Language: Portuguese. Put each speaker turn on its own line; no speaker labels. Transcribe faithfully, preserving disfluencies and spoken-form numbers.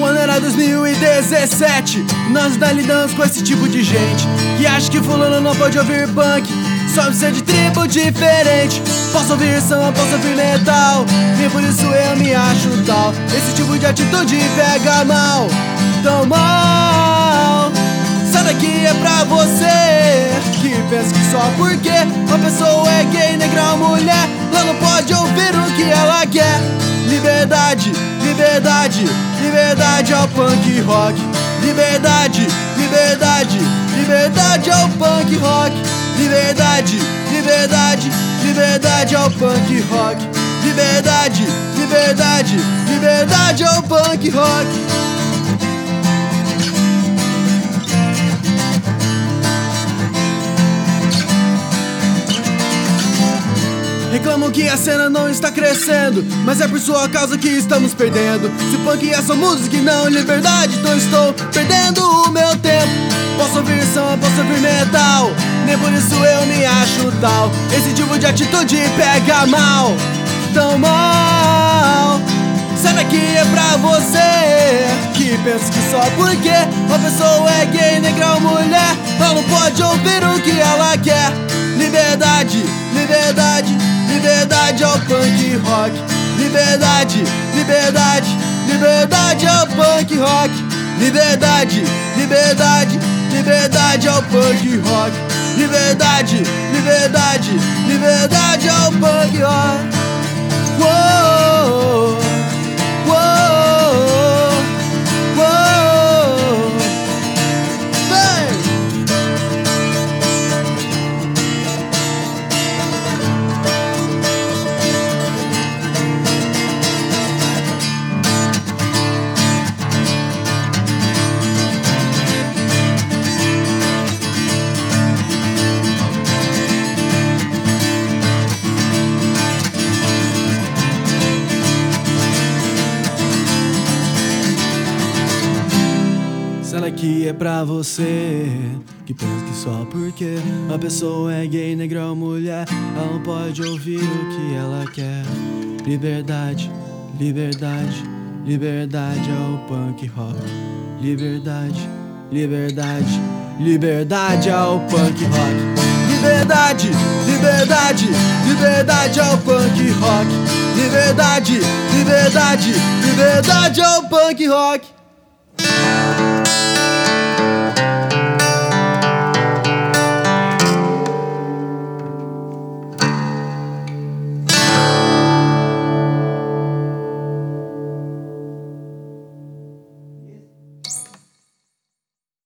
O ano era dois mil e dezessete. Nós ainda lidamos com esse tipo de gente que acha que fulano não pode ouvir punk, só por ser de tribo diferente. Posso ouvir samba, posso ouvir metal, nem por isso eu me acho tal. Esse tipo de atitude pega mal, tão mal. Sai daqui, é pra você que pensa que só porque uma pessoa é gay, negra ou mulher, ela não pode ouvir o que ela quer. Liberdade, liberdade, liberdade ao punk rock. Liberdade, liberdade, liberdade ao punk rock. Liberdade, liberdade, liberdade ao punk rock. Liberdade, liberdade, liberdade ao punk rock. Reclamam que a cena não está crescendo, mas é por sua causa que estamos perdendo. Se punk é só música e não liberdade, então estou perdendo o meu tempo. Posso ouvir samba, posso ouvir metal, nem por isso eu me acho tal. Esse tipo de atitude pega mal, tão mal. Sai daqui, é pra você que pensa que só porque uma pessoa é gay, negra ou mulher, ela não pode ouvir o que ela quer. Liberdade, liberdade, liberdade ao punk rock. Liberdade, liberdade, liberdade ao punk rock. Liberdade, liberdade, liberdade ao punk rock. Liberdade, liberdade, liberdade ao punk rock. Uou, uou, uou. Vem! Essa daqui é pra você que pensa que só porque uma pessoa é gay, negra ou mulher, ela não pode ouvir o que ela quer. Liberdade, liberdade, liberdade ao punk rock. Liberdade, liberdade, liberdade ao punk rock. Liberdade, liberdade, liberdade ao punk rock. Liberdade, liberdade, liberdade ao punk rock.